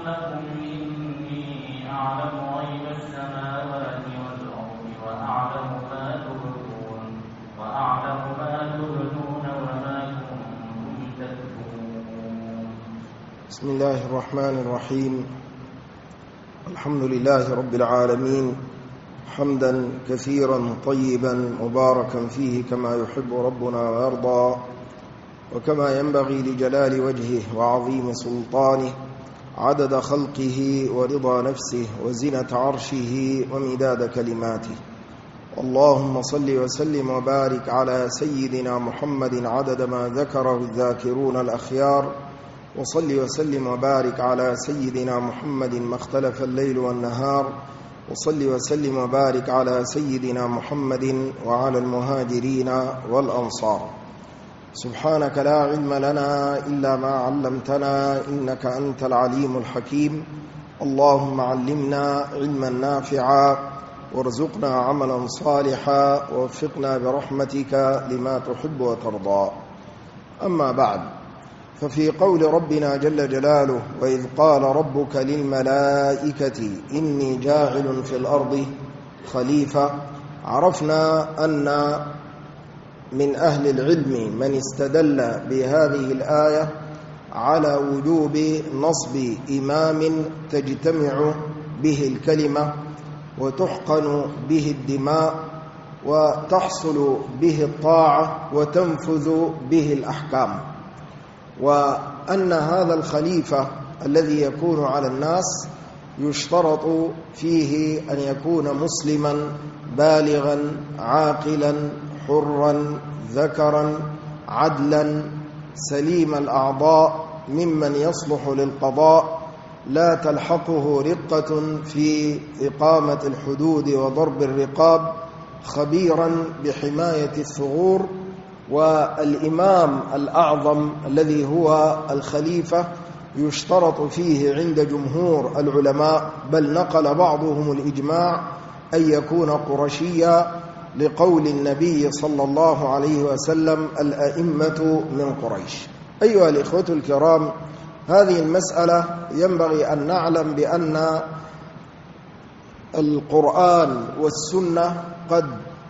لكم إني أعلم غيب السماوات والأرض وأعلم ما تبدون وما كنتم تكتمون. بسم الله الرحمن الرحيم. الحمد لله رب العالمين، حمدا كثيرا طيبا مباركا فيه كما يحب ربنا ويرضى، وكما ينبغي لجلال وجهه وعظيم سلطانه، عدد خلقه ورضا نفسه وزنة عرشه ومداد كلماته. اللهم صل وسلم وبارك على سيدنا محمد عدد ما ذكره الذاكرون الأخيار، وصل وسلم وبارك على سيدنا محمد ما اختلف الليل والنهار، وصل وسلم وبارك على سيدنا محمد وعلى المهاجرين والأنصار. سبحانك لا علم لنا إلا ما علمتنا إنك أنت العليم الحكيم. اللهم علمنا علما نافعا وارزقنا عملا صالحا ووفقنا برحمتك لما تحب وترضى. أما بعد، ففي قول ربنا جل جلاله: وإذ قال ربك للملائكة إني جاعل في الأرض خليفة، عرفنا أن من أهل العلم من استدل بهذه الآية على وجوب نصب إمام تجتمع به الكلمة وتحقن به الدماء وتحصل به الطاعة وتنفذ به الأحكام، وأن هذا الخليفة الذي يكون على الناس يشترط فيه أن يكون مسلما بالغا عاقلا حرا ذكرا عدلا سليم الأعضاء ممن يصلح للقضاء، لا تلحقه رقة في إقامة الحدود وضرب الرقاب، خبيرا بحماية الثغور. والإمام الأعظم الذي هو الخليفة يشترط فيه عند جمهور العلماء، بل نقل بعضهم الإجماع، أن يكون قرشيا، لقول النبي صلى الله عليه وسلم: الأئمة من قريش. أيها الإخوة الكرام، هذه المسألة ينبغي أن نعلم بأن القرآن والسنة قد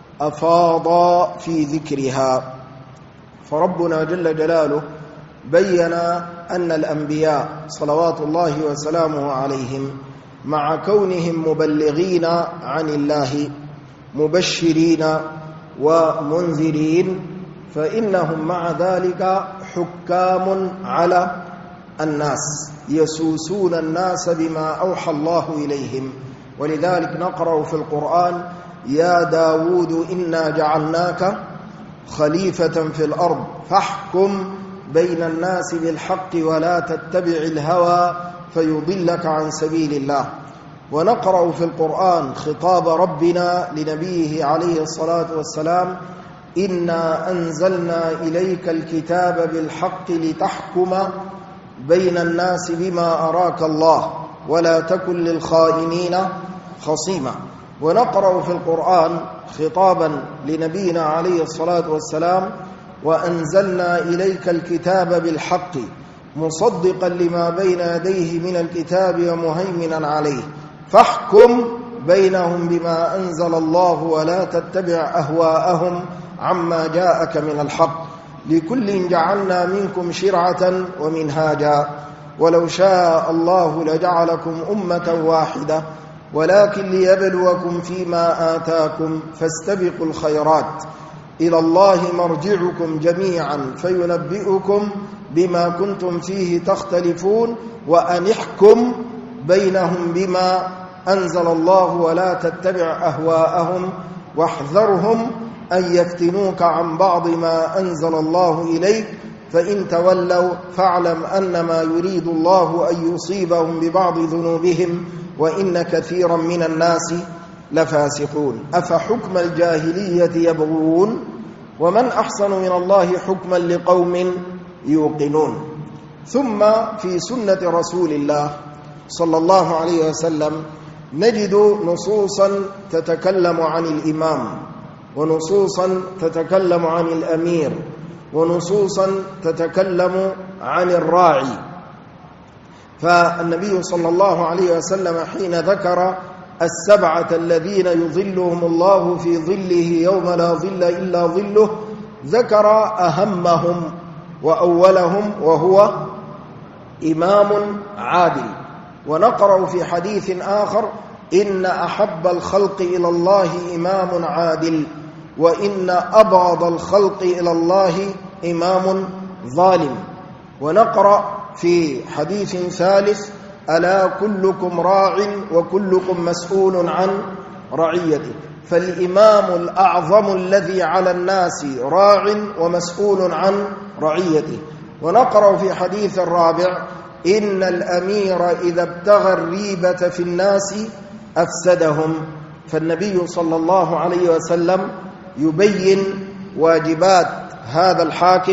أفاضا في ذكرها، فربنا جل جلاله بيّن أن الأنبياء صلوات الله وسلامه عليهم مع كونهم مبلغين عن الله مبشرين ومنذرين، فإنهم مع ذلك حكام على الناس، يسوسون الناس بما أوحى الله إليهم. ولذلك نقرأ في القرآن: يا داود إنا جعلناك خليفة في الأرض فاحكم بين الناس بالحق ولا تتبع الهوى فيضلك عن سبيل الله. ونقرأ في القرآن خطاب ربنا لنبيه عليه الصلاة والسلام: إنا أنزلنا إليك الكتاب بالحق لتحكم بين الناس بما أراك الله ولا تكن للخائنين خصيما. ونقرأ في القرآن خطابا لنبينا عليه الصلاة والسلام: وأنزلنا إليك الكتاب بالحق مصدقا لما بين يديه من الكتاب ومهيمنا عليه فاحكم بينهم بما أنزل الله ولا تتبع أهواءهم عما جاءك من الحق لكل جعلنا منكم شرعة ومنهاجا ولو شاء الله لجعلكم أمة واحدة ولكن ليبلوكم فيما آتاكم فاستبقوا الخيرات إلى الله مرجعكم جميعا فينبئكم بما كنتم فيه تختلفون وأن احكم بينهم بما أنزل الله ولا تتبع أهواءهم واحذرهم أن يفتنوك عن بعض ما أنزل الله إليك فإن تولوا فاعلم أنما يريد الله أن يصيبهم ببعض ذنوبهم وإن كثيرا من الناس لفاسقون أفحكم الجاهلية يبغون ومن أحسن من الله حكما لقوم يوقنون. ثم في سنة رسول الله صلى الله عليه وسلم نجد نصوصا تتكلم عن الإمام ونصوصا تتكلم عن الأمير ونصوصا تتكلم عن الراعي. فالنبي صلى الله عليه وسلم حين ذكر السبعة الذين يظلهم الله في ظله يوم لا ظل إلا ظله ذكر أهمهم وأولهم وهو إمام عادل. ونقرأ في حديث آخر: إن أحب الخلق إلى الله إمام عادل، وإن أبغض الخلق إلى الله إمام ظالم. ونقرأ في حديث ثالث: ألا كلكم راع وكلكم مسؤول عن رعيته. فالإمام الأعظم الذي على الناس راع ومسؤول عن رعيته. ونقرأ في حديث الرابع: إن الأمير إذا ابتغى الريبة في الناس أفسدهم. فالنبي صلى الله عليه وسلم يبين واجبات هذا الحاكم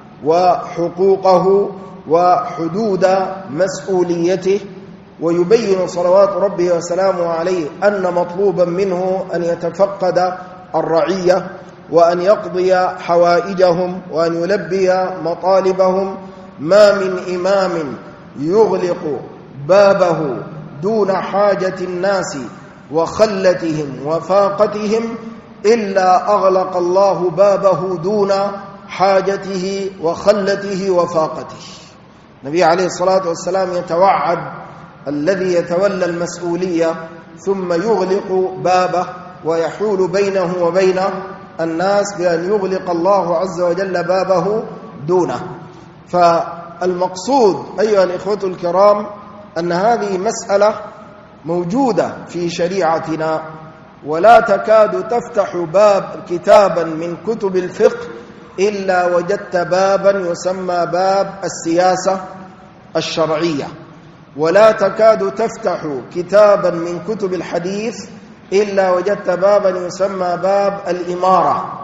وحقوقه وحدود مسؤوليته، ويبين صلوات ربه وسلامه عليه أن مطلوبا منه أن يتفقد الرعية وأن يقضي حوائجهم وأن يلبي مطالبهم. ما من إمام يغلق بابه دون حاجة الناس وخلتهم وفاقتهم إلا أغلق الله بابه دون حاجته وخلته وفاقته. النبي عليه الصلاة والسلام يتوعد الذي يتولى المسؤولية ثم يغلق بابه ويحول بينه وبين الناس بأن يغلق الله عز وجل بابه دونه. فالمقصود أيها الإخوة الكرام أن هذه مسألة موجودة في شريعتنا، ولا تكاد تفتح باب كتابا من كتب الفقه إلا وجدت بابا يسمى باب السياسة الشرعية، ولا تكاد تفتح كتابا من كتب الحديث إلا وجدت بابا يسمى باب الإمارة.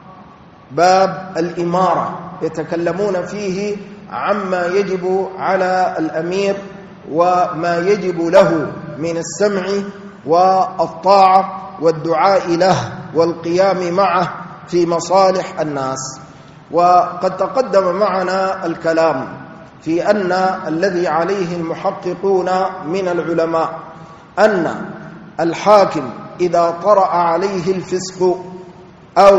باب الإمارة يتكلمون فيه عما يجب على الأمير وما يجب له من السمع والطاعة والدعاء له والقيام معه في مصالح الناس. وقد تقدم معنا الكلام في أن الذي عليه المحققون من العلماء أن الحاكم إذا طرأ عليه الفسق أو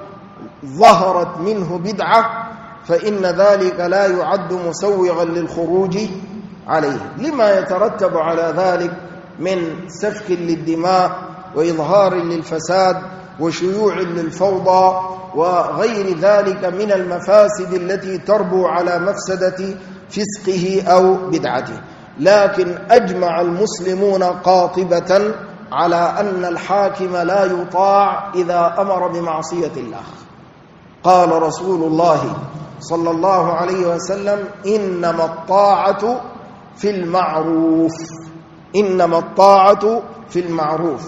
ظهرت منه بدعة فإن ذلك لا يعد مسوغا للخروج عليه، لما يترتب على ذلك من سفك للدماء وإظهار للفساد وشيوع للفوضى وغير ذلك من المفاسد التي تربو على مفسدة فسقه أو بدعته. لكن أجمع المسلمون قاطبة على أن الحاكم لا يطاع إذا أمر بمعصية الله. قال رسول الله صلى الله عليه وسلم: إنما الطاعة في المعروف. إنما الطاعة في المعروف.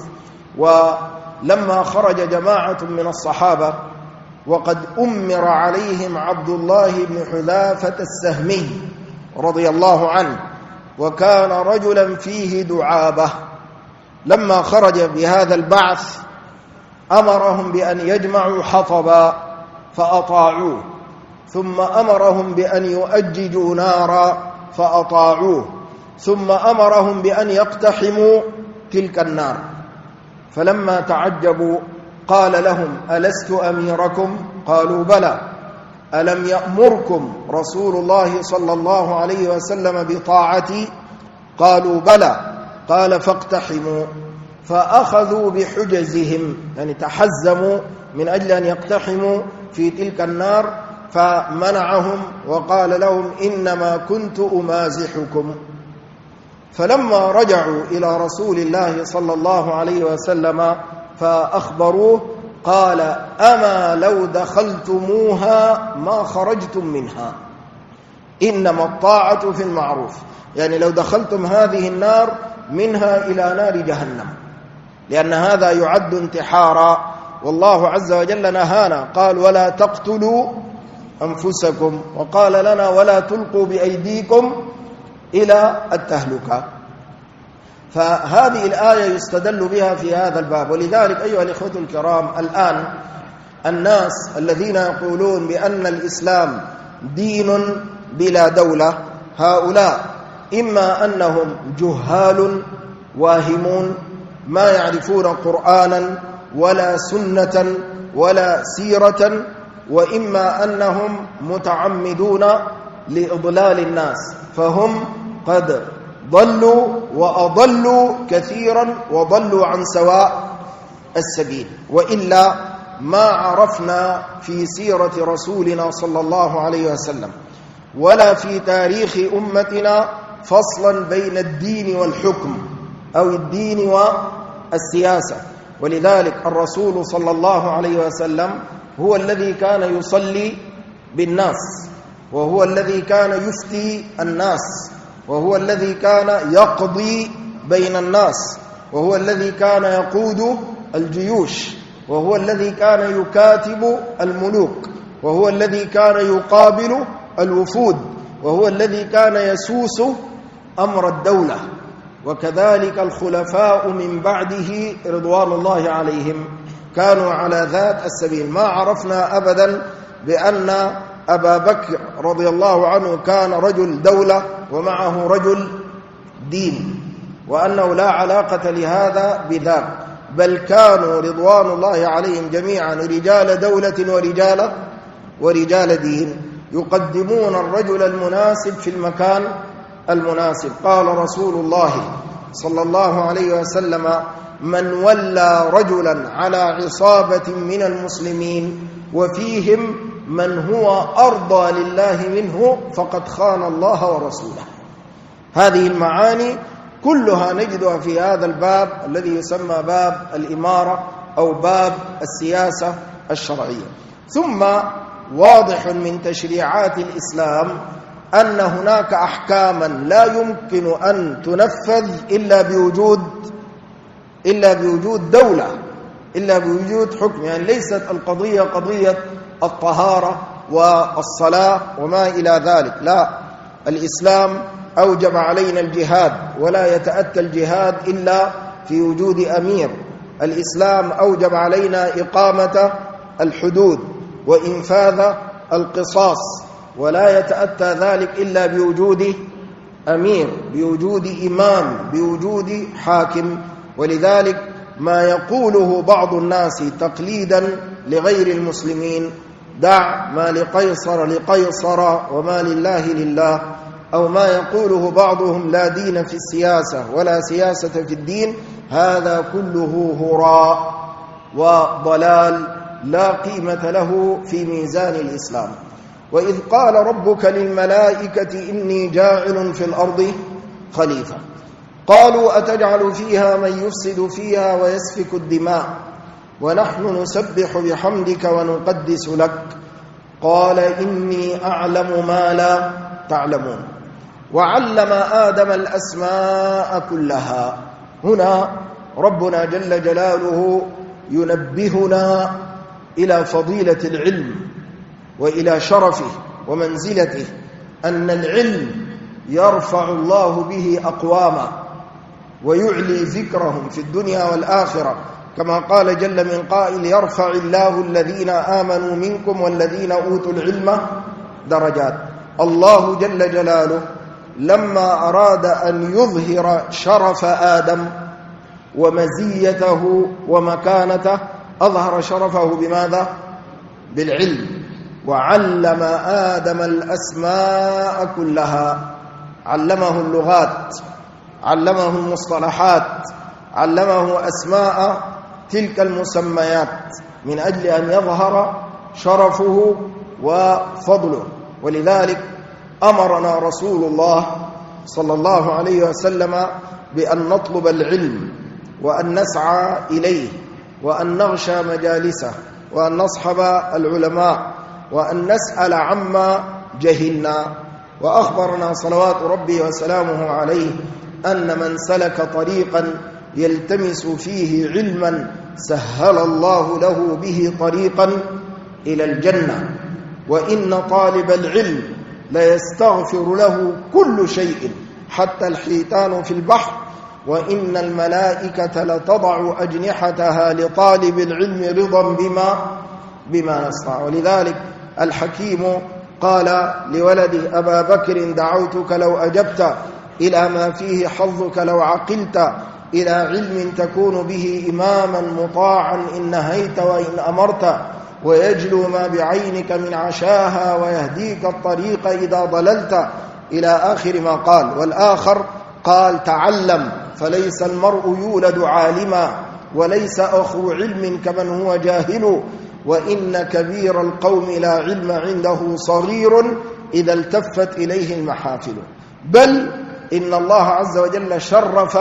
ولما خرج جماعة من الصحابة وقد أمر عليهم عبد الله بن حذافة السهمي رضي الله عنه، وكان رجلا فيه دعابة، لما خرج بهذا البعث أمرهم بأن يجمعوا حطبا فأطاعوه، ثم أمرهم بأن يؤججوا نارا فأطاعوه، ثم أمرهم بأن يقتحموا تلك النار. فلما تعجبوا قال لهم: ألست أميركم؟ قالوا: بلى. ألم يأمركم رسول الله صلى الله عليه وسلم بطاعتي؟ قالوا: بلى. قال: فاقتحموا. فأخذوا بحجزهم، يعني تحزموا من أجل أن يقتحموا في تلك النار، فمنعهم وقال لهم: إنما كنت أمازحكم. فلما رجعوا إلى رسول الله صلى الله عليه وسلم فأخبروه قال: أما لو دخلتموها ما خرجتم منها. إنما الطاعة في المعروف، يعني لو دخلتم هذه النار منها إلى نار جهنم، لأن هذا يعد انتحارا، والله عز وجل نهانا، قال: ولا تقتلوا أنفسكم، وقال لنا: ولا تلقوا بأيديكم إلى التهلكة. فهذه الآية يستدل بها في هذا الباب. ولذلك أيها الإخوة الكرام، الآن الناس الذين يقولون بأن الإسلام دين بلا دولة، هؤلاء إما أنهم جهال واهمون ما يعرفون قرآنا ولا سنة ولا سيرة، وإما أنهم متعمدون لإضلال الناس، فهم قد ضلوا وأضلوا كثيرا وضلوا عن سواء السبيل. وإلا ما عرفنا في سيرة رسولنا صلى الله عليه وسلم ولا في تاريخ أمتنا فصلا بين الدين والحكم أو الدين والسياسة. ولذلك الرسول صلى الله عليه وسلم هو الذي كان يصلي بالناس، وهو الذي كان يفتي الناس، وهو الذي كان يقضي بين الناس، وهو الذي كان يقود الجيوش، وهو الذي كان يكاتب الملوك، وهو الذي كان يقابل الوفود، وهو الذي كان يسوس أمر الدولة. وكذلك الخلفاء من بعده رضوان الله عليهم كانوا على ذات السبيل. ما عرفنا أبدا بأن أبا بكر رضي الله عنه كان رجل دولة ومعه رجل دين، وأنه لا علاقة لهذا بذاك، بل كانوا رضوان الله عليهم جميعا رجال دولة ورجال دين، يقدمون الرجل المناسب في المكان المناسب. قال رسول الله صلى الله عليه وسلم: من ولى رجلا على عصابة من المسلمين وفيهم من هو أرضى لله منه فقد خان الله ورسوله. هذه المعاني كلها نجدها في هذا الباب الذي يسمى باب الإمارة أو باب السياسة الشرعية. ثم واضح من تشريعات الإسلام أن هناك أحكاما لا يمكن أن تنفذ إلا بوجود دولة، إلا بوجود حكم. يعني ليست القضية قضية الطهارة والصلاة وما إلى ذلك، لا، الإسلام أوجب علينا الجهاد، ولا يتأتى الجهاد إلا في وجود أمير. الإسلام أوجب علينا إقامة الحدود وإنفاذ القصاص، ولا يتأتى ذلك إلا بوجود أمير، بوجود إمام، بوجود حاكم. ولذلك ما يقوله بعض الناس تقليدا لغير المسلمين: دع ما لقيصر لقيصر وما لله لله، أو ما يقوله بعضهم: لا دين في السياسة ولا سياسة في الدين، هذا كله هراء وضلال لا قيمة له في ميزان الإسلام. وإذ قال ربك للملائكة إني جاعل في الأرض خليفة، قالوا أتجعل فيها من يفسد فيها ويسفك الدماء ونحن نسبح بحمدك ونقدس لك، قال إني أعلم ما لا تعلمون. وعلم آدم الأسماء كلها. هنا ربنا جل جلاله ينبهنا إلى فضيلة العلم وإلى شرفه ومنزلته، أن العلم يرفع الله به أقواما ويعلي ذكرهم في الدنيا والآخرة، كما قال جل من قائل: يرفع الله الذين آمنوا منكم والذين أوتوا العلم درجات. الله جل جلاله لما أراد أن يظهر شرف آدم ومزيته ومكانته أظهر شرفه بماذا؟ بالعلم. وعلم آدم الأسماء كلها، علمه اللغات، علمه المصطلحات، علمه أسماء تلك المسميات من أجل أن يظهر شرفه وفضله. ولذلك أمرنا رسول الله صلى الله عليه وسلم بأن نطلب العلم وأن نسعى إليه وأن نغشى مجالسه وأن نصحب العلماء وأن نسأل عما جهلنا. وأخبرنا صلوات ربي وسلامه عليه أن من سلك طريقا يلتمس فيه علما سهل الله له به طريقا إلى الجنة، وإن طالب العلم ليستغفر له كل شيء حتى الحيتان في البحر، وإن الملائكة لتضع أجنحتها لطالب العلم رضا بما يصنع. ولذلك الحكيم قال لولده: أبا بكر دعوتك لو أجبت إلى ما فيه حظك لو عقلت، إلى علم تكون به إماما مطاعا إن نهيت وإن أمرت، ويجلو ما بعينك من عشاها ويهديك الطريق إذا ضللت، إلى آخر ما قال. والآخر قال تعلم، فليس المرء يولد عالما، وليس أخو علم كمن هو جاهل، وإن كبير القوم لا علم عنده صغير إذا التفت إليه المحافل. بل إن الله عز وجل شرف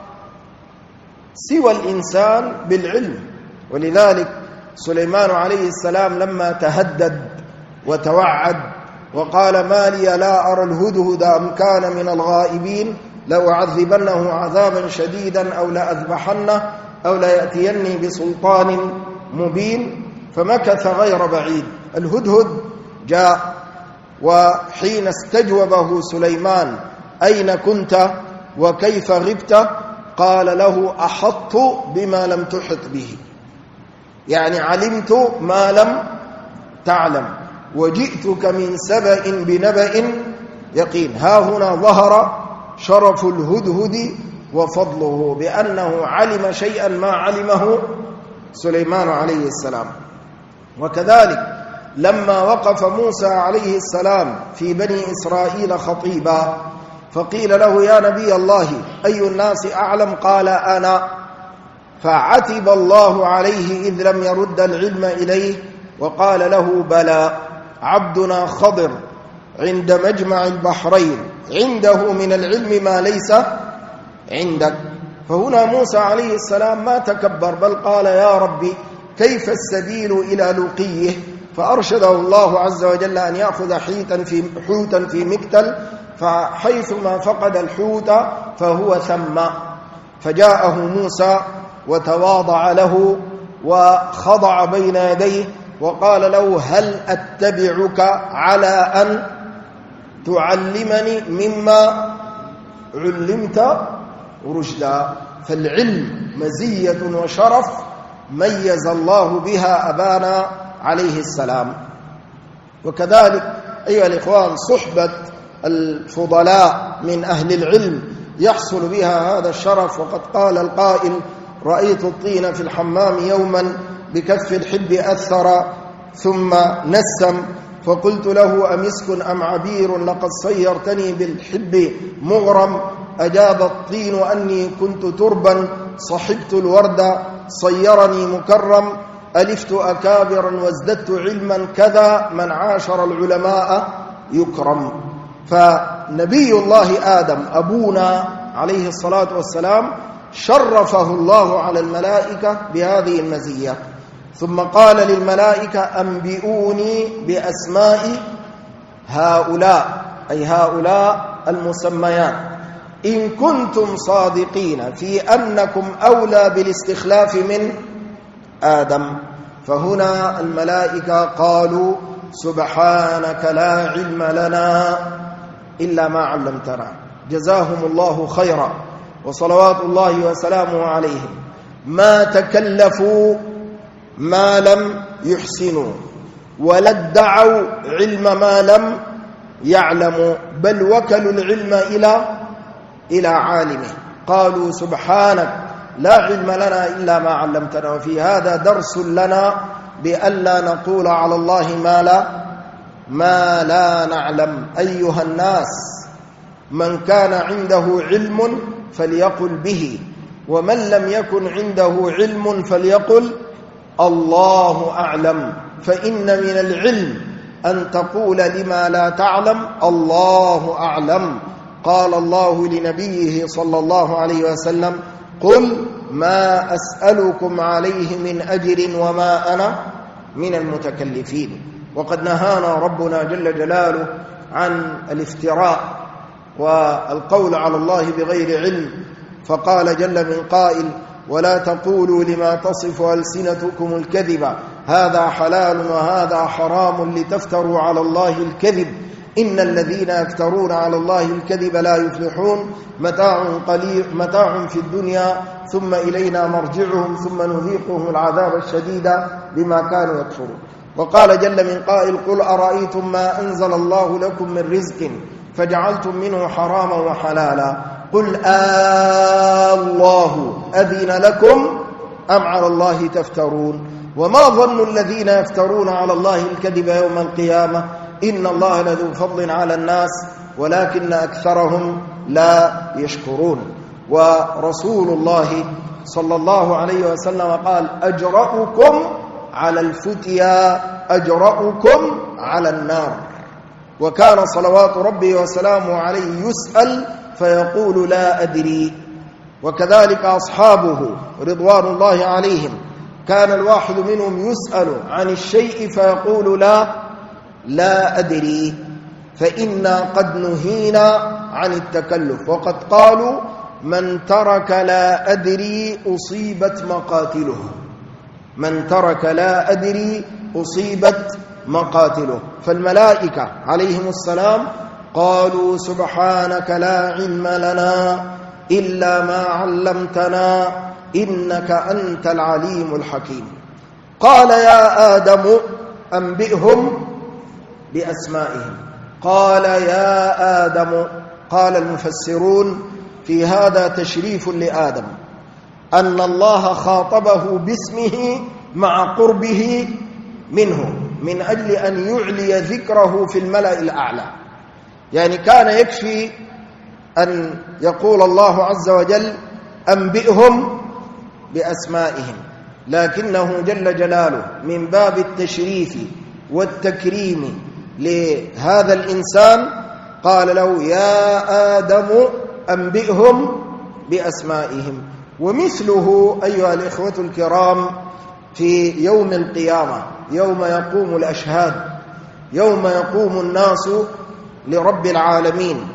سوى الإنسان بالعلم. ولذلك سليمان عليه السلام لما تهدد وتوعد وقال ما لي لا أرى الهدهد أم كان من الغائبين لأعذبنه عذابا شديدا أو لأذبحنه أو ليأتيني بسلطان مبين، فمكث غير بعيد. الهدهد جاء، وحين استجوبه سليمان أين كنت وكيف غبت قال له أحطت بما لم تحط به، يعني علمت ما لم تعلم، وجئتك من سبأ بنبأ يقين. ها هنا ظهر شرف الهدهد وفضله، بأنه علم شيئا ما علمه سليمان عليه السلام. وكذلك لما وقف موسى عليه السلام في بني إسرائيل خطيبا فقيل له يا نبي الله أي الناس أعلم؟ قال أنا، فعتب الله عليه إذ لم يرد العلم إليه، وقال له بلى عبدنا خضر عند مجمع البحرين عنده من العلم ما ليس عندك. فهنا موسى عليه السلام ما تكبر، بل قال يا ربي كيف السبيل إلى لقيه؟ فأرشده الله عز وجل أن يأخذ حوتا في مكتل، فحيثما فقد الحوت فهو ثم. فجاءه موسى وتواضع له وخضع بين يديه وقال له هل أتبعك على أن تعلمني مما علمت رشدا. فالعلم مزية وشرف ميز الله بها أبانا عليه السلام. وكذلك أيها الإخوان صحبة الفضلاء من أهل العلم يحصل بها هذا الشرف. وقد قال القائل رأيت الطين في الحمام يوما بكف الحب أثر ثم نسم، فقلت له أمسك أم عبير لقد صيرتني بالحب مغرم، أجاب الطين أني كنت تربا صحبت الورد صيرني مكرم، ألفت أكابرا وازددت علما كذا من عاشر العلماء يكرم. فنبي الله آدم أبونا عليه الصلاة والسلام شرفه الله على الملائكة بهذه المزية، ثم قال للملائكة أنبئوني بأسماء هؤلاء، أي هؤلاء المسميات، إن كنتم صادقين في أنكم أولى بالاستخلاف من آدم. فهنا الملائكة قالوا سبحانك لا علم لنا إلا ما علمتنا. جزاهم الله خيرا وصلوات الله وسلامه عليهم. ما تكلفوا ما لم يحسنوا ولا ادعوا علم ما لم يعلموا، بل وكلوا العلم إلى عالمه. قالوا سبحانك لا علم لنا إلا ما علمتنا. وفي هذا درس لنا بألا نقول على الله ما لا نعلم. أيها الناس من كان عنده علم فليقل به، ومن لم يكن عنده علم فليقل الله أعلم. فإن من العلم أن تقول لما لا تعلم الله أعلم. قال الله لنبيه صلى الله عليه وسلم قل ما أسألكم عليه من أجر وما أنا من المتكلفين. وقد نهانا ربنا جل جلاله عن الافتراء والقول على الله بغير علم، فقال جل من قائل ولا تقولوا لما تصف ألسنتكم الكذب هذا حلال وهذا حرام لتفتروا على الله الكذب إن الذين يفترون على الله الكذب لا يفلحون. متاع قليل متاع في الدنيا ثم إلينا مرجعهم ثم نذيقهم العذاب الشديد بما كانوا يكفرون. وقال جل من قائل قل أرأيتم ما أنزل الله لكم من رزق فجعلتم منه حراما وحلالا قل الله أذن لكم أم على الله تفترون وما ظن الذين يفترون على الله الكذب يوم القيامة إن الله لذو فضل على الناس ولكن أكثرهم لا يشكرون. ورسول الله صلى الله عليه وسلم قال أجرأكم على الفتيا أجرأكم على النار. وكان صلوات ربي وسلامه عليه يسأل فيقول لا أدري. وكذلك أصحابه رضوان الله عليهم كان الواحد منهم يسأل عن الشيء فيقول لا أدري، فإنا قد نهينا عن التكلف. وقد قالوا من ترك لا أدري أصيبت مقاتله، من ترك لا أدري أصيبت مقاتله. فالملائكة عليهم السلام قالوا سبحانك لا علم لنا إلا ما علمتنا إنك أنت العليم الحكيم. قال يا آدم أنبئهم بأسمائهم. قال يا آدم، قال المفسرون في هذا تشريف لآدم أن الله خاطبه باسمه مع قربه منه من أجل أن يعلي ذكره في الملأ الأعلى. يعني كان يكفي أن يقول الله عز وجل أنبئهم بأسمائهم، لكنه جل جلاله من باب التشريف والتكريم لهذا الإنسان قال له يا آدم أنبئهم بأسمائهم. ومثله أيها الإخوة الكرام في يوم القيامة يوم يقوم الأشهاد، يوم يقوم الناس لرب العالمين،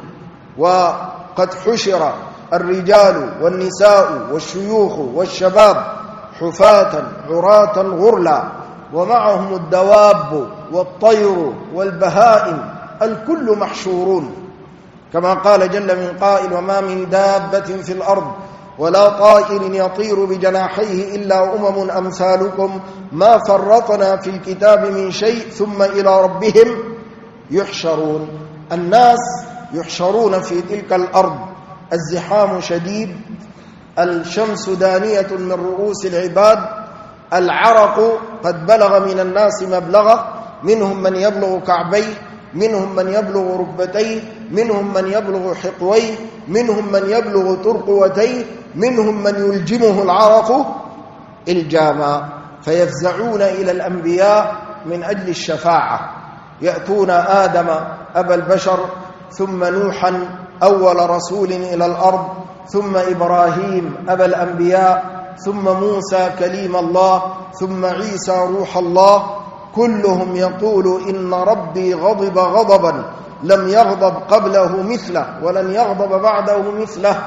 وقد حشر الرجال والنساء والشيوخ والشباب حفاة عراة غرلا، ومعهم الدواب والطير والبهائم، الكل محشورون كما قال جل من قائل وما من دابة في الأرض ولا طائر يطير بجناحيه إلا أمم أمثالكم ما فرطنا في الكتاب من شيء ثم إلى ربهم يحشرون. الناس يحشرون في تلك الأرض، الزحام شديد، الشمس دانية من رؤوس العباد، العرق قد بلغ من الناس مبلغه، منهم من يبلغ كعبيه، منهم من يبلغ ركبتيه، منهم من يبلغ حقويه، منهم من يبلغ ترقوتيه، منهم من يلجمه العرق الجاما، فيفزعون إلى الأنبياء من أجل الشفاعة. يأتون آدم أبا البشر، ثم نوحا أول رسول إلى الأرض، ثم إبراهيم أبا الأنبياء، ثم موسى كليم الله، ثم عيسى روح الله. كلهم يقول إن ربي غضب غضبا لم يغضب قبله مثله ولن يغضب بعده مثله،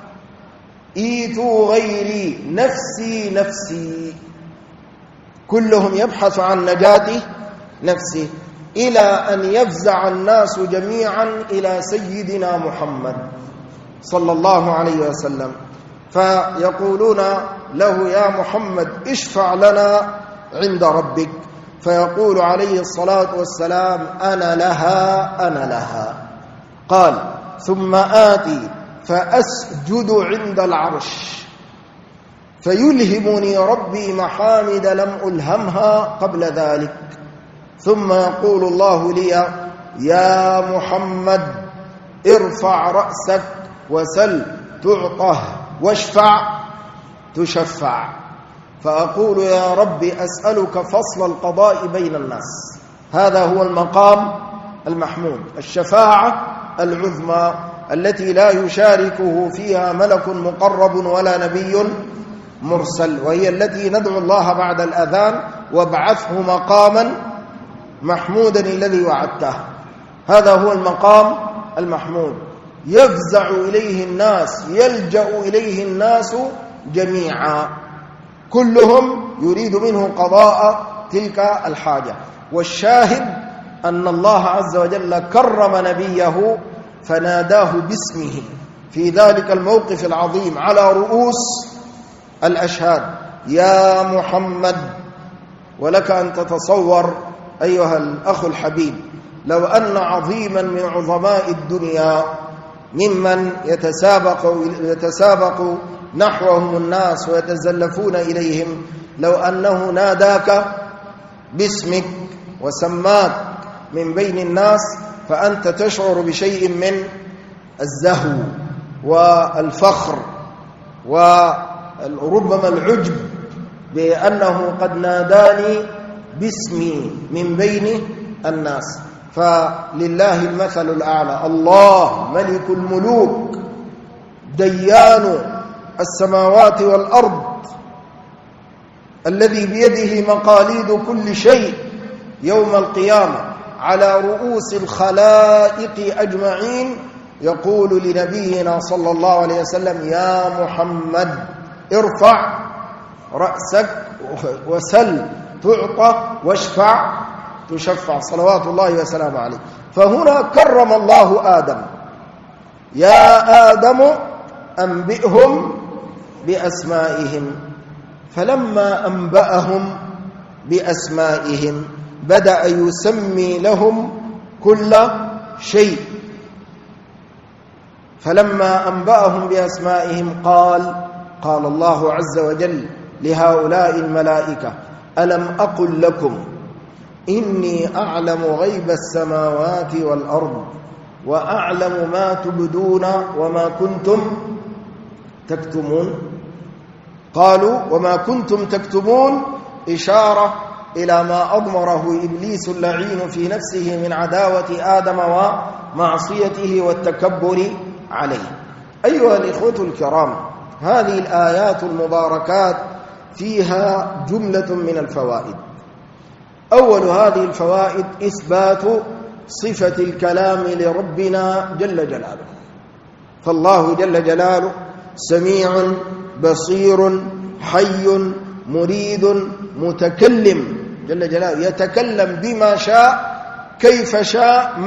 ايتوا غيري نفسي نفسي. كلهم يبحث عن نجاة نفسه، إلى أن يفزع الناس جميعا إلى سيدنا محمد صلى الله عليه وسلم، فيقولون له يا محمد اشفع لنا عند ربك، فيقول عليه الصلاة والسلام أنا لها أنا لها. قال ثم آتي فأسجد عند العرش فيلهمني ربي محامد لم ألهمها قبل ذلك، ثم يقول الله لي يا محمد ارفع رأسك وسل تعطه واشفع تشفع، فأقول يا رب أسألك فصل القضاء بين الناس. هذا هو المقام المحمود، الشفاعة العظمى التي لا يشاركه فيها ملك مقرب ولا نبي مرسل، وهي التي ندعو الله بعد الأذان وابعثه مقاما محمودا الذي وعدته. هذا هو المقام المحمود، يفزع إليه الناس، يلجأ إليه الناس جميعا، كلهم يريد منه قضاء تلك الحاجة. والشاهد أن الله عز وجل كرم نبيه فناداه باسمه في ذلك الموقف العظيم على رؤوس الأشهاد يا محمد. ولك أن تتصور أيها الأخ الحبيب لو أن عظيما من عظماء الدنيا ممن يتسابق نحوهم الناس ويتزلفون إليهم، لو أنه ناداك باسمك وسماك من بين الناس فأنت تشعر بشيء من الزهو والفخر وربما العجب بأنه قد ناداني باسمي من بين الناس. فلله المثل الأعلى، الله ملك الملوك ديان السماوات والأرض الذي بيده مقاليد كل شيء يوم القيامة على رؤوس الخلائق أجمعين، يقول لنبينا صلى الله عليه وسلم: يا محمد ارفع رأسك وسل تعطى واشفع تشفع، صلوات الله وسلامه عليه. فهنا كرم الله آدم: يا آدم أنبئهم بأسمائهم. فلما أنبأهم بأسمائهم بدأ يسمي لهم كل شيء. فلما أنبأهم بأسمائهم قال الله عز وجل لهؤلاء الملائكة: ألم أقل لكم إني أعلم غيب السماوات والأرض وأعلم ما تبدون وما كنتم تكتمون؟ قالوا: وما كنتم تكتمون، إشارة إلى ما أضمره إبليس اللعين في نفسه من عداوة آدم ومعصيته والتكبر عليه. أيها الإخوة الكرام، هذه الآيات المباركات فيها جملة من الفوائد. أول هذه الفوائد إثبات صفة الكلام لربنا جل جلاله. فالله جل جلاله سميع بصير حي مريد متكلم جل جلاله، يتكلم بما شاء كيف شاء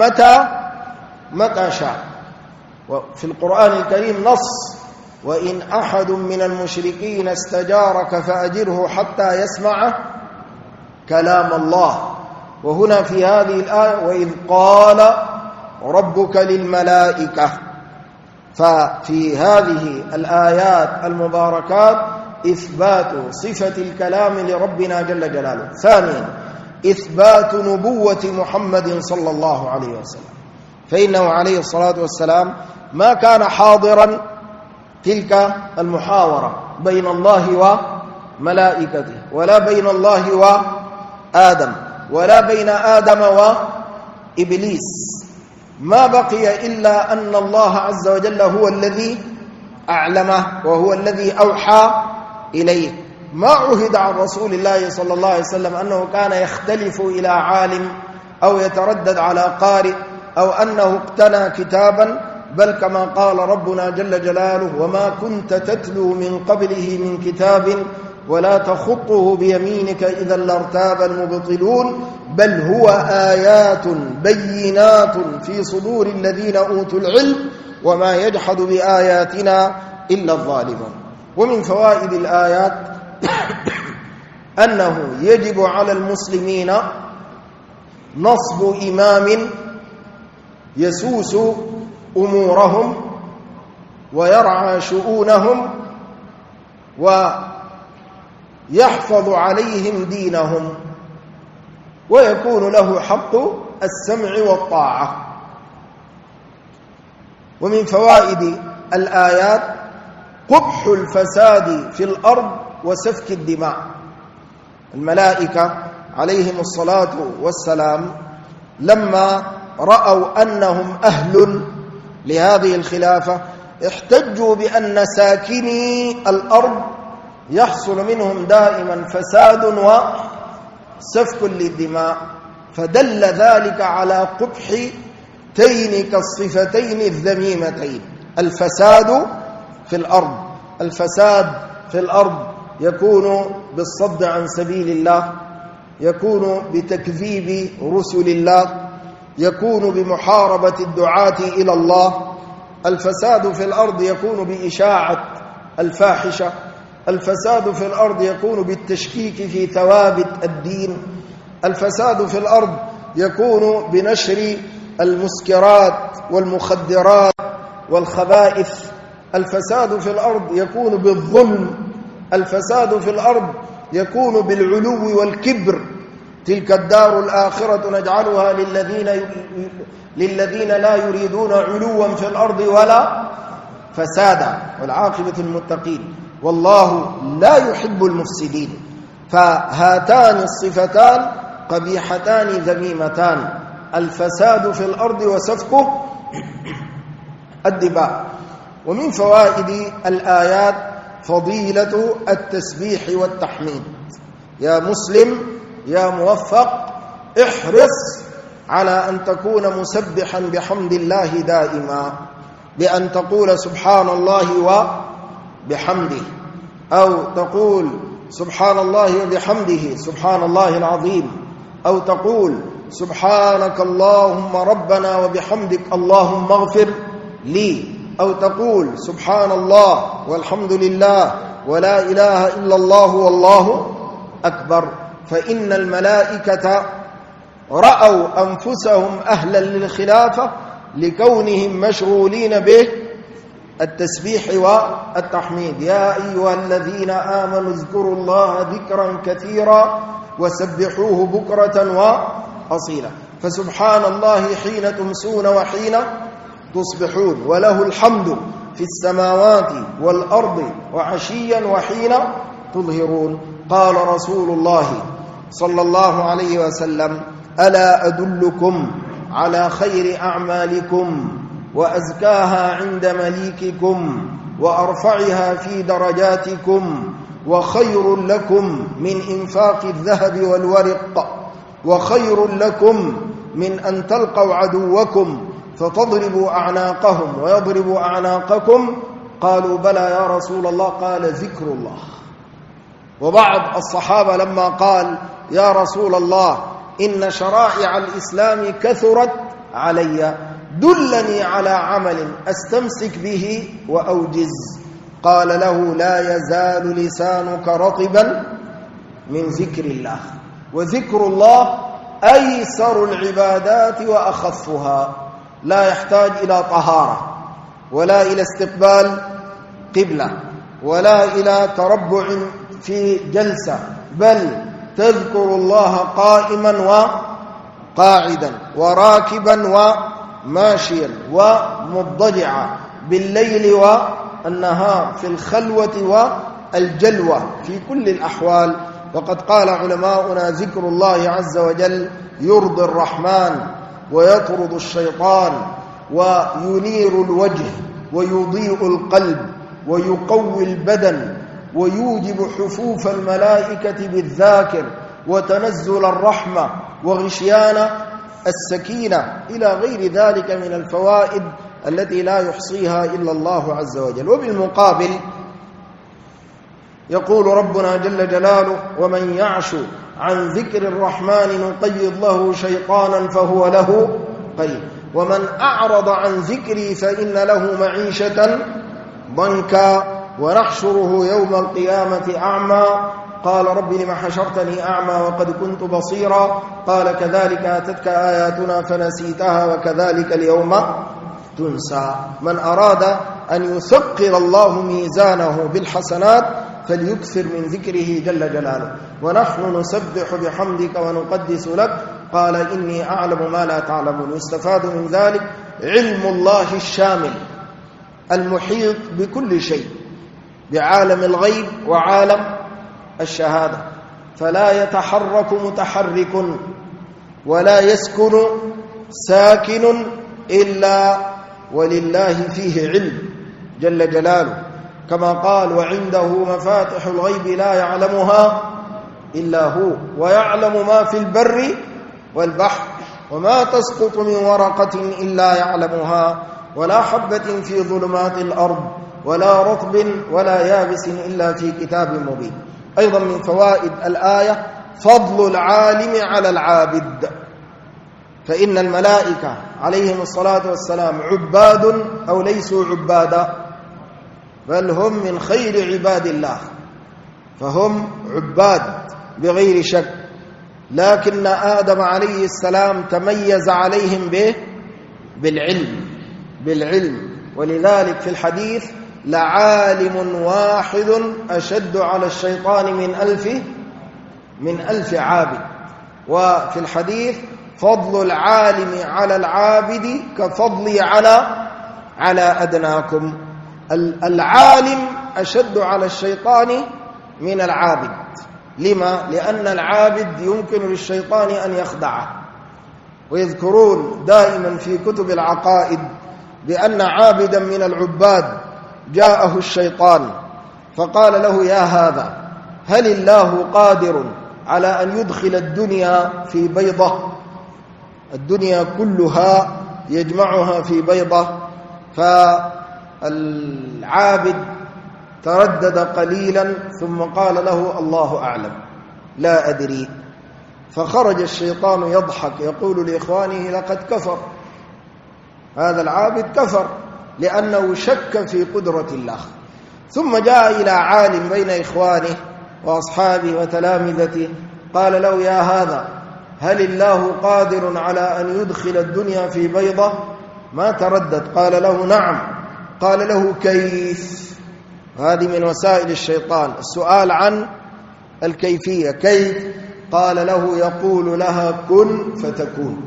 متى شاء. وفي القرآن الكريم نص: وإن أحد من المشركين استجارك فأجره حتى يسمع كلام الله. وهنا في هذه الآية: وإذ قال ربك للملائكة. ففي هذه الآيات المباركات إثبات صفة الكلام لربنا جل جلاله. ثانيا، إثبات نبوة محمد صلى الله عليه وسلم، فإنه عليه الصلاة والسلام ما كان حاضرا تلك المحاورة بين الله وملائكته، ولا بين الله وآدم، ولا بين آدم وإبليس. ما بقي إلا أن الله عز وجل هو الذي أعلمه وهو الذي أوحى إليه. ما عهد عن رسول الله صلى الله عليه وسلم أنه كان يختلف إلى عالم أو يتردد على قارئ أو أنه اقتنى كتابا، بل كما قال ربنا جل جلاله: وما كنت تتلو من قبله من كتاب ولا تخطه بيمينك إذا لارتاب المبطلون بل هو آيات بينات في صدور الذين أوتوا العلم وما يجحد بآياتنا إلا الظالمون. ومن فوائد الآيات أنه يجب على المسلمين نصب إمام يسوس أمورهم ويرعى شؤونهم ويحفظ عليهم دينهم، ويكون له حق السمع والطاعة. ومن فوائد الآيات قبح الفساد في الأرض وسفك الدماء. الملائكة عليهم الصلاة والسلام لما رأوا أنهم أهل لهذه الخلافة احتجوا بأن ساكني الأرض يحصل منهم دائما فساد وسفك للدماء، فدل ذلك على قبح تين كالصفتين الذميمتين: الفساد في الأرض. الفساد في الأرض يكون بالصد عن سبيل الله، يكون بتكذيب رسل الله، يكون بمحاربة الدعاة إلى الله. الفساد في الأرض يكون بإشاعة الفاحشة. الفساد في الأرض يكون بالتشكيك في ثوابت الدين. الفساد في الأرض يكون بنشر المسكرات والمخدرات والخبائث. الفساد في الأرض يكون بالظلم، الفساد في الأرض يكون بالعلو والكبر. تلك الدار الآخرة نجعلها للذين لا يريدون علوا في الأرض ولا فسادا والعاقبة المتقين، والله لا يحب المفسدين. فهاتان الصفتان قبيحتان ذميمتان، الفساد في الأرض وسفك الدماء. ومن فوائد الآيات فضيلة التسبيح والتحميد. يا مسلم يا موفق، احرص على أن تكون مسبحا بحمد الله دائما، بأن تقول سبحان الله وبحمده، أو تقول سبحان الله وبحمده سبحان الله العظيم، أو تقول سبحانك اللهم ربنا وبحمدك اللهم اغفر لي، أو تقول سبحان الله والحمد لله ولا إله إلا الله والله أكبر. فإن الملائكة رأوا أنفسهم أهلا للخلافة لكونهم مشغولين به التسبيح والتحميد. يا أيها الذين آمنوا اذكروا الله ذكرا كثيرا وسبحوه بكرة وأصيلا. فسبحان الله حين تمسون وحين تصبحون، وله الحمد في السماوات والأرض وعشيا وحين تظهرون. قال رسول الله صلى الله عليه وسلم: ألا أدلكم على خير أعمالكم وأزكاها عند مليككم وأرفعها في درجاتكم وخير لكم من إنفاق الذهب والورق وخير لكم من أن تلقوا عدوكم فتضربوا أعناقهم ويضربوا أعناقكم؟ قالوا: بلى يا رسول الله. قال: ذكر الله. وبعض الصحابة لما قال: يا رسول الله إن شرائع الإسلام كثرت علي، دلني على عمل أستمسك به وأوجز. قال له: لا يزال لسانك رطبا من ذكر الله. وذكر الله أيسر العبادات وأخفها، لا يحتاج إلى طهارة ولا إلى استقبال قبلة ولا إلى تربع في جلسة، بل تذكر الله قائما وقاعدا وراكبا وماشيا ومضجعا، بالليل والنهار، في الخلوة والجلوة، في كل الأحوال. وقد قال علماؤنا: ذكر الله عز وجل يرضي الرحمن ويطرد الشيطان وينير الوجه ويضيء القلب ويقوي البدن ويوجب حفوف الملائكة بالذاكر وتنزل الرحمة وغشيان السكينة إلى غير ذلك من الفوائد التي لا يحصيها إلا الله عز وجل. وبالمقابل يقول ربنا جل جلاله: ومن يعش عن ذكر الرحمن نقيض له شيطانا فهو له قرين، ومن أعرض عن ذكري فإن له معيشة ضنكا ونحشره يوم القيامة أعمى. قال: رب لم حشرتني أعمى وقد كنت بصيرا. قال: كذلك أتتك آياتنا فنسيتها وكذلك اليوم تنسى. من أراد أن يثقل الله ميزانه بالحسنات فليكثر من ذكره جل جلاله. ونحن نسبح بحمدك ونقدس لك. قال: إني أعلم ما لا تعلمون. يستفاد من ذلك علم الله الشامل المحيط بكل شيء، بعالم الغيب وعالم الشهادة، فلا يتحرك متحرك ولا يسكن ساكن إلا ولله فيه علم جل جلاله، كما قال: وعنده مفاتح الغيب لا يعلمها إلا هو ويعلم ما في البر والبحر وما تسقط من ورقة إلا يعلمها ولا حبة في ظلمات الأرض ولا رطب ولا يابس إلا في كتاب مبين. أيضا من فوائد الآية فضل العالم على العابد، فإن الملائكة عليهم الصلاة والسلام عباد أو ليسوا عبادا، بل هم من خير عباد الله، فهم عباد بغير شك. لكن آدم عليه السلام تميز عليهم بالعلم. ولذلك في الحديث لعالم واحد أشد على الشيطان من ألف عابد. وفي الحديث فضل العالم على العابد كفضلي على أدناكم. العالم أشد على الشيطان من العابد. لما؟ لأن العابد يمكن للشيطان أن يخدعه. ويذكرون دائما في كتب العقائد بأن عابدا من العباد جاءه الشيطان فقال له: يا هذا، هل الله قادر على أن يدخل الدنيا في بيضة؟ الدنيا كلها يجمعها في بيضة. فالعابد تردد قليلا ثم قال له: الله أعلم، لا أدري. فخرج الشيطان يضحك يقول لإخوانه: لقد كفر، هذا العابد كفر لأنه شك في قدرة الله. ثم جاء إلى عالم بين إخوانه وأصحابه وتلامذته قال له: يا هذا، هل الله قادر على أن يدخل الدنيا في بيضة؟ ما تردد، قال له: نعم. قال له: كيف؟ هذه من وسائل الشيطان، السؤال عن الكيفية. كيف؟ قال له: يقول لها كن فتكون،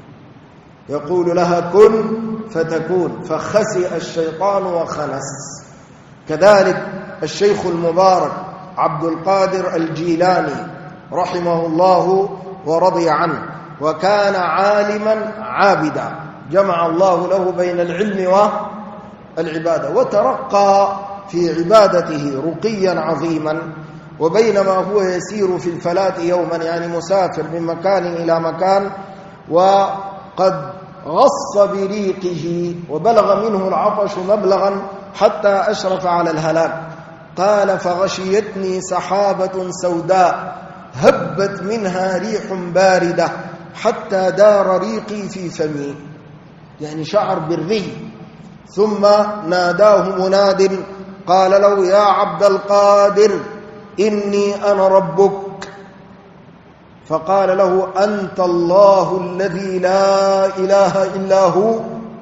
يقول لها كن فتكون. فخسئ الشيطان وخنس. كذلك الشيخ المبارك عبد القادر الجيلاني رحمه الله ورضي عنه، وكان عالما عابدا، جمع الله له بين العلم والعبادة، وترقى في عبادته رقيا عظيما. وبينما هو يسير في الفلاة يوما، يعني مسافر من مكان إلى مكان، وقد غص بريقه وبلغ منه العطش مبلغا حتى أشرف على الهلاك، قال: فغشيتني سحابة سوداء هبت منها ريح باردة حتى دار ريقي في فمي، يعني شعر بالري. ثم ناداه مناد قال له: يا عبد القادر، إني أنا ربك. فقال له: أنت الله الذي لا إله إلا هو.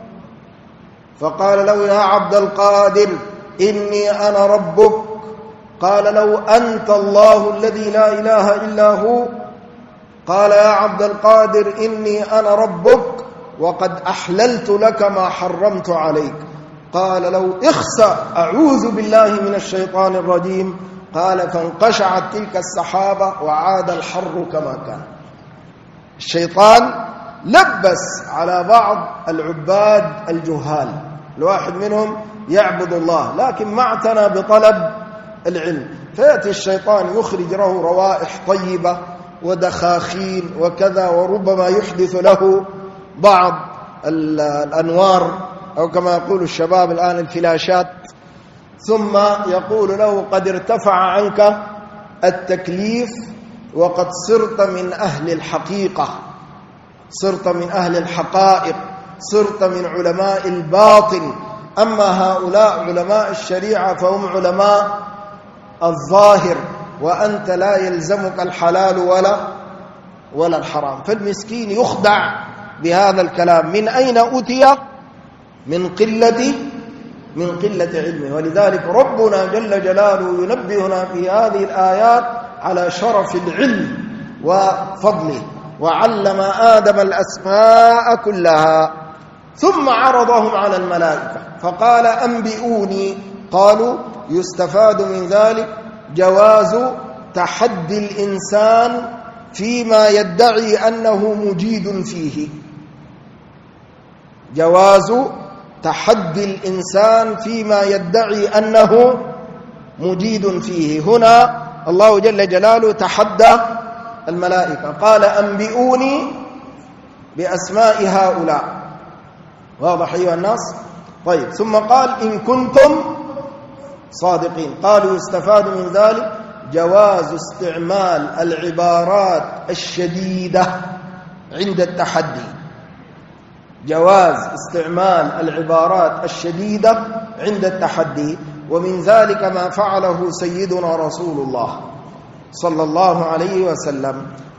فقال له: يا عبد القادر، إني أنا ربك. قال له: أنت الله الذي لا إله إلا هو. قال: يا عبد القادر، إني أنا ربك وقد أحللت لك ما حرمت عليك. قال له: اخسأ، أعوذ بالله من الشيطان الرجيم. قال: فانقشعت تلك السحابة وعاد الحر كما كان. الشيطان لبس على بعض العباد الجهال، الواحد منهم يعبد الله لكن ما اعتنى بطلب العلم، فيأتي الشيطان يخرج له روائح طيبة ودخاخين وكذا، وربما يحدث له بعض الأنوار، أو كما يقول الشباب الآن الفلاشات، ثم يقول له: قد ارتفع عنك التكليف وقد صرت من أهل الحقيقة، صرت من أهل الحقائق، صرت من علماء الباطن. أما هؤلاء علماء الشريعة فهم علماء الظاهر، وأنت لا يلزمك الحلال ولا الحرام. فالمسكين يخدع بهذا الكلام. من أين أتي؟ من قلة علمه. ولذلك ربنا جل جلاله ينبهنا في هذه الآيات على شرف العلم وفضله. وعلم آدم الأسماء كلها ثم عرضهم على الملائكة فقال: أنبئوني. قالوا: يستفاد من ذلك جواز تحدي الإنسان فيما يدعي أنه مجيد فيه، جواز تحدي الإنسان فيما يدعي أنه مجيد فيه. هنا الله جل جلاله تحدى الملائكة، قال: أنبئوني بأسماء هؤلاء. واضح أيها الناس؟ طيب، ثم قال: إن كنتم صادقين. قالوا: يستفاد من ذلك جواز استعمال العبارات الشديدة عند التحدي، جواز استعمال العبارات الشديدة عند التحدي. ومن ذلك ما فعله سيدنا رسول الله صلى الله عليه وسلم.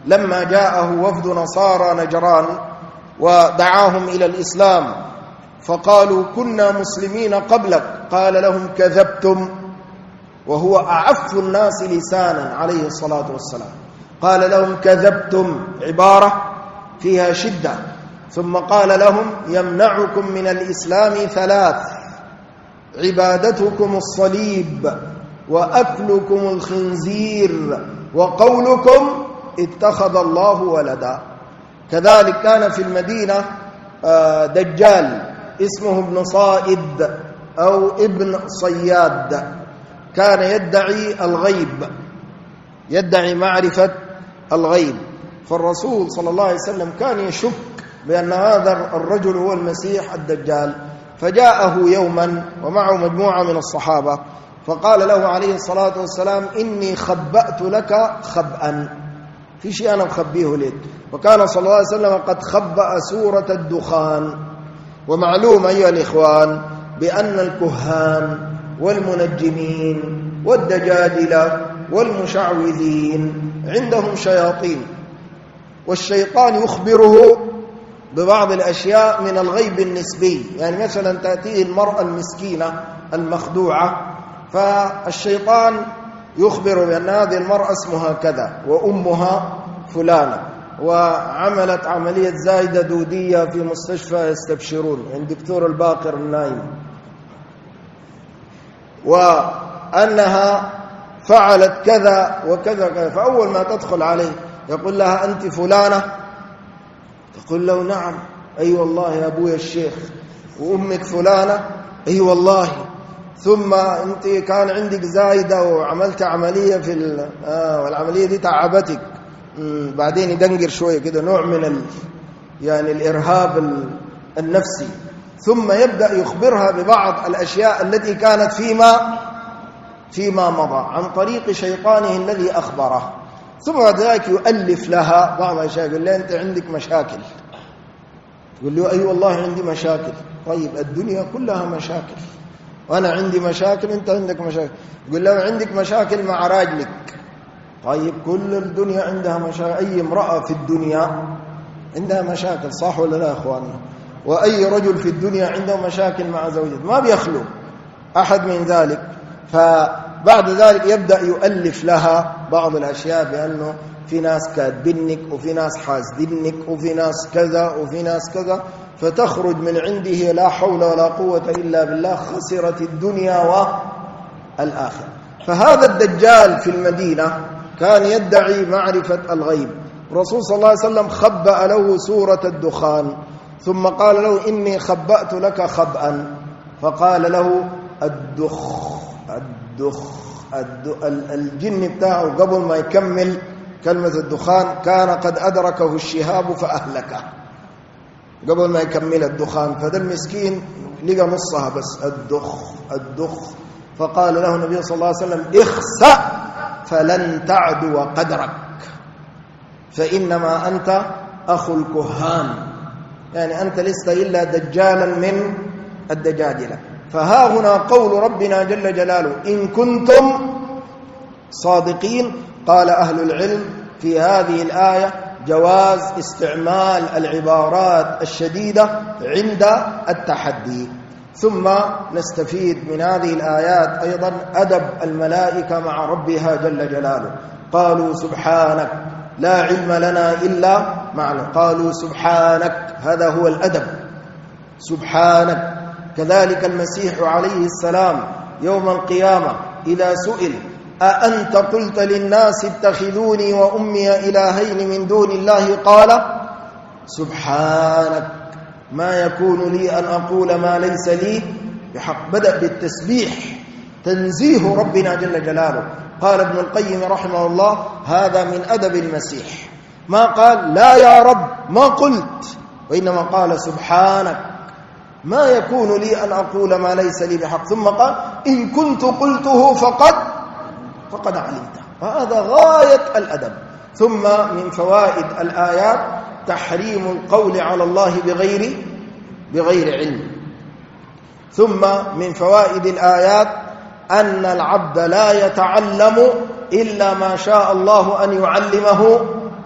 لما جاءه وفد نصارى نجران ودعاهم إلى الإسلام فقالوا كنا مسلمين قبلك، قال لهم كذبتم، وهو أعف الناس لسانا عليه الصلاة والسلام. قال لهم كذبتم، عبارة فيها شدة. ثم قال لهم يمنعكم من الإسلام ثلاث: عبادتكم الصليب، وأكلكم الخنزير، وقولكم اتخذ الله ولدا. كذلك كان في المدينة دجال اسمه ابن صائد أو ابن صياد، كان يدعي الغيب، يدعي معرفة الغيب. فالرسول صلى الله عليه وسلم كان يشك بأن هذا الرجل هو المسيح الدجال، فجاءه يوما ومعه مجموعة من الصحابة فقال له عليه الصلاة والسلام إني خبأت لك خبأ، في شيء أنا مخبيه لك. وكان صلى الله عليه وسلم قد خبأ سورة الدخان. ومعلوم أيها الإخوان بأن الكهان والمنجمين والدجاجلة والمشعوذين عندهم شياطين، والشيطان يخبره ببعض الأشياء من الغيب النسبي. يعني مثلا تأتيه المرأة المسكينة المخدوعة فالشيطان يخبر بأن هذه المرأة اسمها كذا وأمها فلانة وعملت عملية زايدة دودية في مستشفى يستبشرون عند دكتور الباقر النايم، وأنها فعلت كذا وكذا كذا. فأول ما تدخل عليه يقول لها أنت فلانة؟ تقول له نعم. أي والله يا أبويا الشيخ. وأمك فلانة؟ أي والله. ثم أنت كان عندك زايدة وعملت عملية في والعملية دي تعبتك. بعدين يدنقر شوية كده، نوع من يعني الإرهاب النفسي. ثم يبدأ يخبرها ببعض الأشياء التي كانت فيما مضى عن طريق شيطانه الذي أخبره. ثم بعد ذلك يؤلف لها بعض الأشياء، يقول لها أنت عندك مشاكل. تقول له أي والله عندي مشاكل. طيب الدنيا كلها مشاكل، وأنا عندي مشاكل، أنت عندك مشاكل. يقول له عندك مشاكل مع راجلك. طيب كل الدنيا عندها مشاكل، أي امرأة في الدنيا عندها مشاكل، صح ولا لا يا أخواننا؟ وأي رجل في الدنيا عنده مشاكل مع زوجته، ما بيخلو أحد من ذلك. فبعد ذلك يبدأ يؤلف لها بعض الأشياء بأنه في ناس كاتبينك وفي ناس حاسدينك وفي ناس كذا وفي ناس كذا، فتخرج من عنده لا حول ولا قوة إلا بالله، خسرت الدنيا والآخرة. فهذا الدجال في المدينة كان يدعي معرفة الغيب. الرسول صلى الله عليه وسلم خبأ له سورة الدخان، ثم قال له إني خبأت لك خبأ. فقال له الجن بتاعه قبل ما يكمل كلمة الدخان كان قد أدركه الشهاب فأهلكه، قبل ما يكمل الدخان. فده المسكين لقى نصها بس، الدخ. فقال له النبي صلى الله عليه وسلم اخسأ فلن تعدو قدرك، فإنما أنت أخو الكهان، يعني أنت لست إلا دجالا من الدجاجلة. فها هنا قول ربنا جل جلاله إن كنتم صادقين. قال أهل العلم في هذه الآية جواز استعمال العبارات الشديدة عند التحدي. ثم نستفيد من هذه الآيات أيضا أدب الملائكة مع ربها جل جلاله. قالوا سبحانك لا علم لنا إلا معنا، قالوا سبحانك، هذا هو الأدب، سبحانك. كذلك المسيح عليه السلام يوم القيامة إذا سئل أأنت قلت للناس اتخذوني وأمي إلهين من دون الله، قال سبحانك ما يكون لي أن أقول ما ليس لي بحق. بدأ بالتسبيح، تنزيه ربنا جل جلاله. قال ابن القيم رحمه الله هذا من أدب المسيح، ما قال لا يا رب ما قلت، وإنما قال سبحانك ما يكون لي أن أقول ما ليس لي بحق. ثم قال إن كنت قلته فقد علمته، وهذا غاية الأدب. ثم من فوائد الآيات تحريم القول على الله بغير علم. ثم من فوائد الآيات أن العبد لا يتعلم إلا ما شاء الله أن يعلمه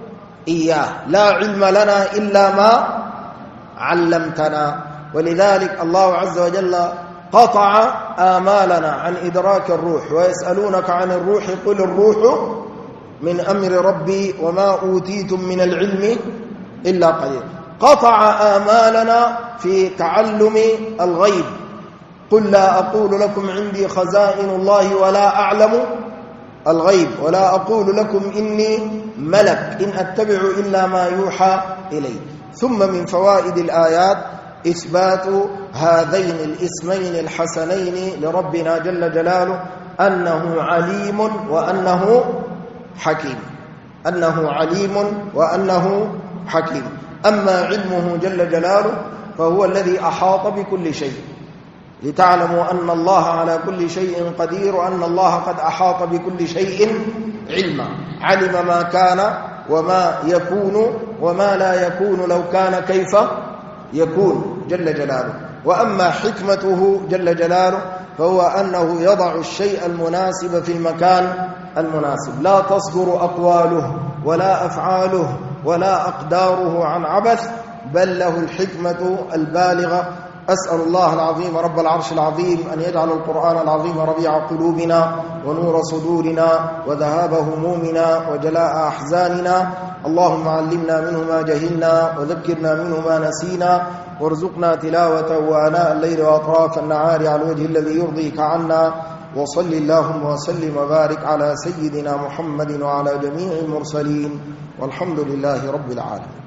إياه لا علم لنا إلا ما علمتنا. ولذلك الله عز وجل قطع آمالنا عن إدراك الروح. ويسألونك عن الروح قل الروح من أمر ربي وما أوتيتم من العلم إلا قليل. قطع آمالنا في تعلم الغيب. قل لا أقول لكم عندي خزائن الله ولا أعلم الغيب ولا أقول لكم إني ملك إن أتبع إلا ما يوحى إلي. ثم من فوائد الآيات إثبات هذين الاسمين الحسنين لربنا جل جلاله أنه عليم وأنه حكيم. أنه عليم وأنه حكيم. أما علمه جل جلاله فهو الذي أحاط بكل شيء، لتعلموا أن الله على كل شيء قدير وأن الله قد أحاط بكل شيء علما. علم ما كان وما يكون وما لا يكون لو كان كيف يكون جل جلاله. وأما حكمته جل جلاله فهو أنه يضع الشيء المناسب في المكان المناسب، لا تصدر أقواله ولا أفعاله ولا أقداره عن عبث، بل له الحكمة البالغة. أسأل الله العظيم رب العرش العظيم أن يجعل القرآن العظيم ربيع قلوبنا ونور صدورنا وذهاب همومنا وجلاء أحزاننا. اللهم علمنا منه ما جهلنا وذكرنا منه ما نسينا، وارزقنا تلاوته آناء الليل وأطراف النهار على الوجه الذي يرضيك عنا. وصل اللهم وسلم وبارك على سيدنا محمد وعلى جميع المرسلين، والحمد لله رب العالمين.